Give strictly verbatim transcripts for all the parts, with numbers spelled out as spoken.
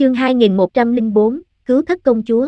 Chương hai nghìn một trăm lẻ bốn, cứu thất công chúa.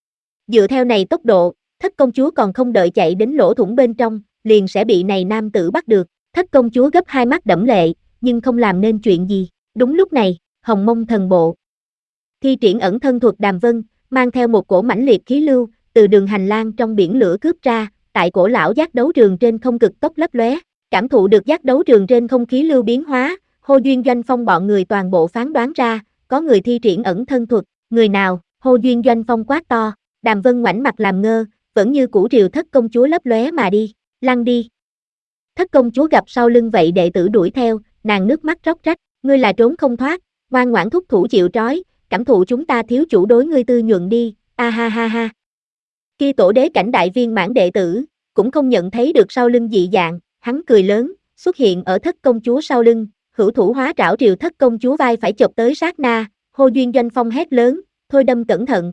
Dựa theo này tốc độ, thất công chúa còn không đợi chạy đến lỗ thủng bên trong, liền sẽ bị này nam tử bắt được. Thất công chúa gấp hai mắt đẫm lệ, nhưng không làm nên chuyện gì. Đúng lúc này, Hồng Mông thần bộ thi triển ẩn thân thuật Đàm Vân, mang theo một cổ mãnh liệt khí lưu, từ đường hành lang trong biển lửa cướp ra, tại cổ lão giác đấu trường trên không cực tốc lấp lóe. Cảm thụ được giác đấu trường trên không khí lưu biến hóa, Hô Duyên Doanh Phong bọn người toàn bộ phán đoán ra, có người thi triển ẩn thân thuật. Người nào? Hô Duyên Doanh Phong quát to. Đàm Vân ngoảnh mặt làm ngơ, vẫn như cũ rìu thất công chúa lấp lóe mà đi. Lăn đi. Thất công chúa gặp sau lưng vậy đệ tử đuổi theo, nàng nước mắt róc rách. Ngươi là trốn không thoát, ngoan ngoãn thúc thủ chịu trói, cảm thụ chúng ta thiếu chủ đối ngươi tư nhuận đi. A ha ha ha. Khi tổ đế cảnh đại viên mãn đệ tử, cũng không nhận thấy được sau lưng dị dạng, hắn cười lớn, xuất hiện ở thất công chúa sau lưng, hữu thủ hóa trảo rìu thất công chúa vai phải chộp tới sát na. Hô Duyên Doanh Phong hét lớn, thôi đâm cẩn thận.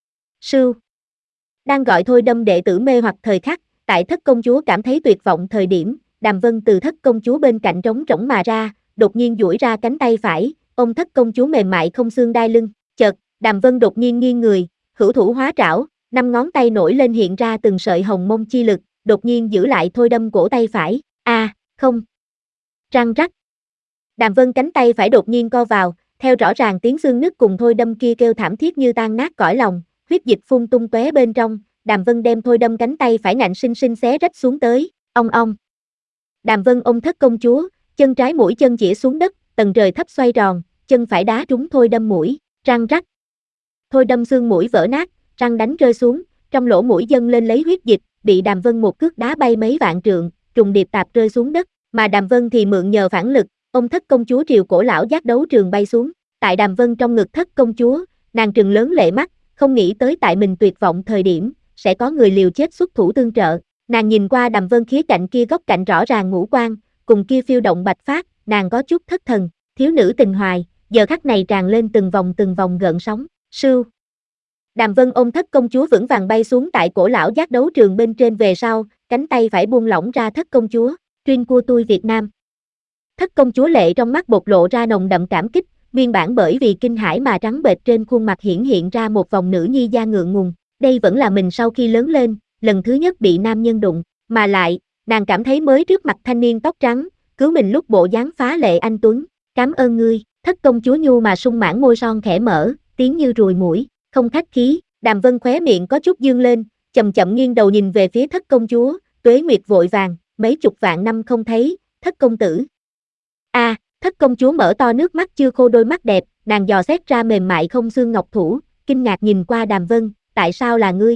Sưu. Đang gọi thôi đâm đệ tử mê hoặc thời khắc, tại thất công chúa cảm thấy tuyệt vọng thời điểm, Đàm Vân từ thất công chúa bên cạnh trống rỗng mà ra, đột nhiên duỗi ra cánh tay phải, ôm thất công chúa mềm mại không xương đai lưng. Chợt, Đàm Vân đột nhiên nghiêng người, hữu thủ hóa trảo, năm ngón tay nổi lên hiện ra từng sợi hồng mông chi lực, đột nhiên giữ lại thôi đâm cổ tay phải. A, à, không. Răng rắc. Đàm Vân cánh tay phải đột nhiên co vào, theo rõ ràng tiếng xương nứt cùng thôi đâm kia kêu thảm thiết như tan nát cõi lòng, huyết dịch phun tung tóe bên trong, Đàm Vân đem thôi đâm cánh tay phải ngạnh sinh sinh xé rách xuống tới, ong ong. Đàm Vân ôm thất công chúa, chân trái mũi chân chĩa xuống đất, tầng trời thấp xoay tròn, chân phải đá trúng thôi đâm mũi, răng rắc. Thôi đâm xương mũi vỡ nát, răng đánh rơi xuống, trong lỗ mũi dâng lên lấy huyết dịch, bị Đàm Vân một cước đá bay mấy vạn trượng, trùng điệp tạp rơi xuống đất, mà Đàm Vân thì mượn nhờ phản lực, ông thất công chúa triều cổ lão giác đấu trường bay xuống, tại Đàm Vân trong ngực thất công chúa, nàng trừng lớn lệ mắt, không nghĩ tới tại mình tuyệt vọng thời điểm, sẽ có người liều chết xuất thủ tương trợ. Nàng nhìn qua Đàm Vân khía cạnh kia góc cạnh rõ ràng ngũ quan, cùng kia phiêu động bạch phát, nàng có chút thất thần, thiếu nữ tình hoài, giờ khắc này tràn lên từng vòng từng vòng gợn sóng. Sưu. Đàm Vân ôm thất công chúa vững vàng bay xuống tại cổ lão giác đấu trường bên trên về sau, cánh tay phải buông lỏng ra thất công chúa, Truyên của tôi Việt Nam. Thất công chúa lệ trong mắt bộc lộ ra nồng đậm cảm kích, nguyên bản bởi vì kinh hãi mà trắng bệch trên khuôn mặt hiển hiện ra một vòng nữ nhi da ngượng ngùng, đây vẫn là mình sau khi lớn lên, lần thứ nhất bị nam nhân đụng, mà lại, nàng cảm thấy mới trước mặt thanh niên tóc trắng, cứu mình lúc bộ dáng phá lệ anh tuấn, cảm ơn ngươi. Thất công chúa nhu mà sung mãn môi son khẽ mở, tiếng như ruồi muỗi, không khách khí. Đàm Vân khóe miệng có chút dương lên, chậm chậm nghiêng đầu nhìn về phía thất công chúa, tuế nguyệt vội vàng, mấy chục vạn năm không thấy, thất công tử. A, à, thất công chúa mở to nước mắt chưa khô đôi mắt đẹp, nàng dò xét ra mềm mại không xương ngọc thủ, kinh ngạc nhìn qua Đàm Vân, tại sao là ngươi?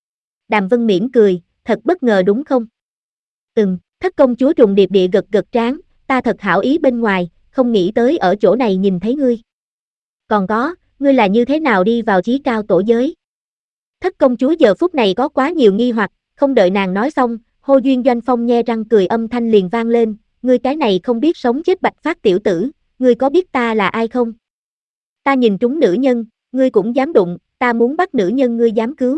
Đàm Vân mỉm cười, thật bất ngờ đúng không? Ừm, thất công chúa trùng điệp địa gật gật trán, ta thật hảo ý bên ngoài, không nghĩ tới ở chỗ này nhìn thấy ngươi. Còn có, ngươi là như thế nào đi vào chí cao tổ giới? Thất công chúa giờ phút này có quá nhiều nghi hoặc, không đợi nàng nói xong, Hô Duyên Doanh Phong nhe răng cười âm thanh liền vang lên, ngươi cái này không biết sống chết bạch phát tiểu tử, ngươi có biết ta là ai không? Ta nhìn trúng nữ nhân, ngươi cũng dám đụng, ta muốn bắt nữ nhân ngươi dám cứu.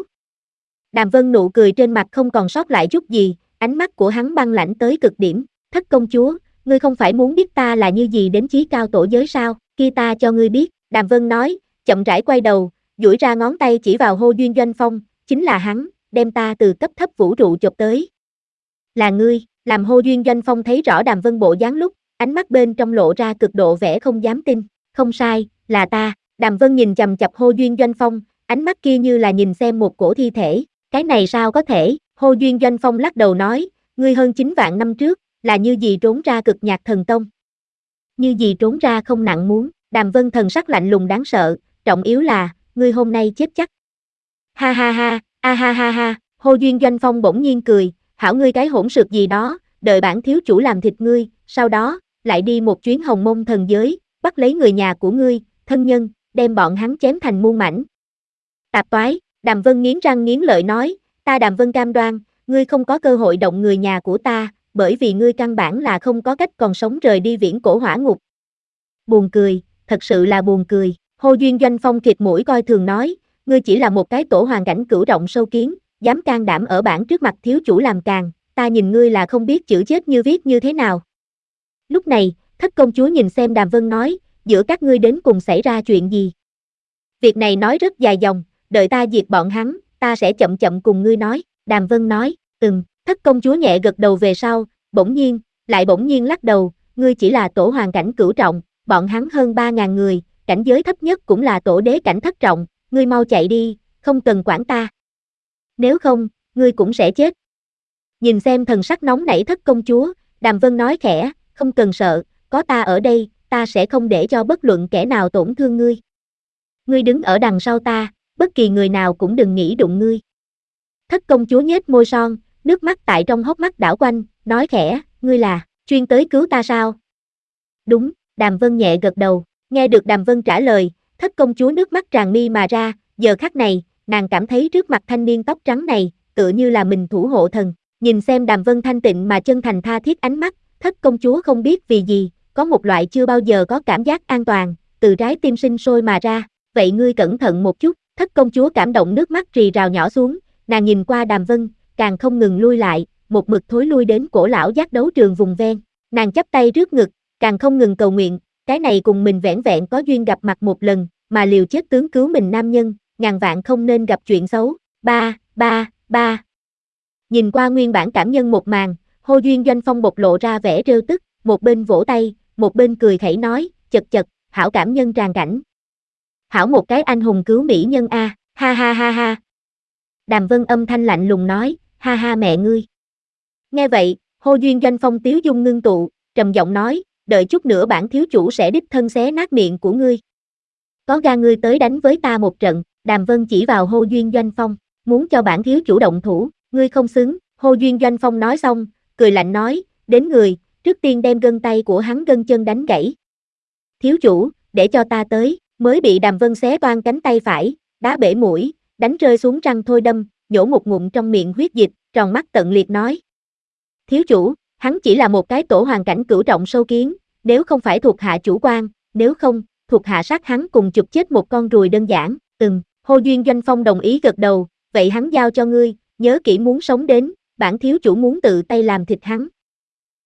Đàm Vân nụ cười trên mặt không còn sót lại chút gì, ánh mắt của hắn băng lãnh tới cực điểm, thất công chúa, ngươi không phải muốn biết ta là như gì đến chí cao tổ giới sao, kia ta cho ngươi biết, Đàm Vân nói, chậm rãi quay đầu, duỗi ra ngón tay chỉ vào Hô Duyên Doanh Phong, chính là hắn, đem ta từ cấp thấp vũ trụ chụp tới. Là ngươi, làm Hô Duyên Doanh Phong thấy rõ Đàm Vân bộ dáng lúc, ánh mắt bên trong lộ ra cực độ vẻ không dám tin, không sai, là ta. Đàm Vân nhìn chằm chằm Hô Duyên Doanh Phong, ánh mắt kia như là nhìn xem một cổ thi thể, cái này sao có thể? Hô Duyên Doanh Phong lắc đầu nói, ngươi hơn chín vạn năm trước, là như gì trốn ra cực nhạc thần tông. Như gì trốn ra không nặng muốn, Đàm Vân thần sắc lạnh lùng đáng sợ, trọng yếu là, ngươi hôm nay chết chắc. Ha ha ha, a ha ha ha, Hô Duyên Doanh Phong bỗng nhiên cười, hảo ngươi cái hỗn sược gì đó, đợi bản thiếu chủ làm thịt ngươi, sau đó, lại đi một chuyến hồng mông thần giới, bắt lấy người nhà của ngươi, thân nhân, đem bọn hắn chém thành muôn mảnh. Tạp toái, Đàm Vân nghiến răng nghiến lợi nói, ta Đàm Vân cam đoan, ngươi không có cơ hội động người nhà của ta, bởi vì ngươi căn bản là không có cách còn sống rời đi viễn cổ hỏa ngục. Buồn cười, thật sự là buồn cười, Hô Duyên Doanh Phong kiệt mũi coi thường nói, ngươi chỉ là một cái tổ hoàn cảnh cửu động sâu kiến, dám can đảm ở bản trước mặt thiếu chủ làm càn, ta nhìn ngươi là không biết chữ chết như viết như thế nào. Lúc này, thất công chúa nhìn xem Đàm Vân nói, giữa các ngươi đến cùng xảy ra chuyện gì? Việc này nói rất dài dòng, đợi ta diệt bọn hắn, ta sẽ chậm chậm cùng ngươi nói, Đàm Vân nói, ừm, thất công chúa nhẹ gật đầu về sau, bỗng nhiên, lại bỗng nhiên lắc đầu, ngươi chỉ là tổ hoàng cảnh cửu trọng, bọn hắn hơn ba ngàn người, cảnh giới thấp nhất cũng là tổ đế cảnh thất trọng, ngươi mau chạy đi, không cần quản ta. Nếu không, ngươi cũng sẽ chết. Nhìn xem thần sắc nóng nảy thất công chúa, Đàm Vân nói khẽ, không cần sợ, có ta ở đây, ta sẽ không để cho bất luận kẻ nào tổn thương ngươi. Ngươi đứng ở đằng sau ta, bất kỳ người nào cũng đừng nghĩ đụng ngươi. Thất công chúa nhếch môi son, nước mắt tại trong hốc mắt đảo quanh, nói khẽ, ngươi là, chuyên tới cứu ta sao? Đúng, Đàm Vân nhẹ gật đầu, nghe được Đàm Vân trả lời, thất công chúa nước mắt tràn mi mà ra, giờ khắc này, nàng cảm thấy trước mặt thanh niên tóc trắng này, tựa như là mình thủ hộ thần, nhìn xem Đàm Vân thanh tịnh mà chân thành tha thiết ánh mắt, thất công chúa không biết vì gì, có một loại chưa bao giờ có cảm giác an toàn, từ trái tim sinh sôi mà ra, vậy ngươi cẩn thận một chút, thất công chúa cảm động nước mắt rì rào nhỏ xuống, nàng nhìn qua Đàm Vân, càng không ngừng lui lại, một mực thối lui đến cổ lão giác đấu trường vùng ven, nàng chắp tay trước ngực, càng không ngừng cầu nguyện, cái này cùng mình vẻn vẹn có duyên gặp mặt một lần, mà liều chết tướng cứu mình nam nhân, ngàn vạn không nên gặp chuyện xấu, ba, ba, ba. Nhìn qua nguyên bản cảm nhân một màn, Hô Duyên Doanh Phong bộc lộ ra vẻ trêu tức, một bên vỗ tay, một bên cười khẩy nói, chật chật, hảo cảm nhân tràn cảnh. Hảo một cái anh hùng cứu mỹ nhân a, ha ha ha ha. Đàm Vân âm thanh lạnh lùng nói, ha ha mẹ ngươi. Nghe vậy, Hô Duyên Doanh Phong tiếu dung ngưng tụ, trầm giọng nói, đợi chút nữa bản thiếu chủ sẽ đích thân xé nát miệng của ngươi. Có gan ngươi tới đánh với ta một trận, Đàm Vân chỉ vào Hô Duyên Doanh Phong, muốn cho bản thiếu chủ động thủ, ngươi không xứng, Hô Duyên Doanh Phong nói xong, cười lạnh nói, đến người, trước tiên đem gân tay của hắn gân chân đánh gãy. Thiếu chủ, để cho ta tới, mới bị Đàm Vân xé toan cánh tay phải, đá bể mũi, đánh rơi xuống răng thôi đâm, nhổ một ngụm trong miệng huyết dịch, tròn mắt tận liệt nói. Thiếu chủ, hắn chỉ là một cái tổ hoàng cảnh cửu trọng sâu kiến, nếu không phải thuộc hạ chủ quan, nếu không, thuộc hạ sát hắn cùng chụp chết một con ruồi đơn giản, ừm, Hô Duyên Doanh Phong đồng ý gật đầu, vậy hắn giao cho ngươi, nhớ kỹ muốn sống đến, bản thiếu chủ muốn tự tay làm thịt hắn.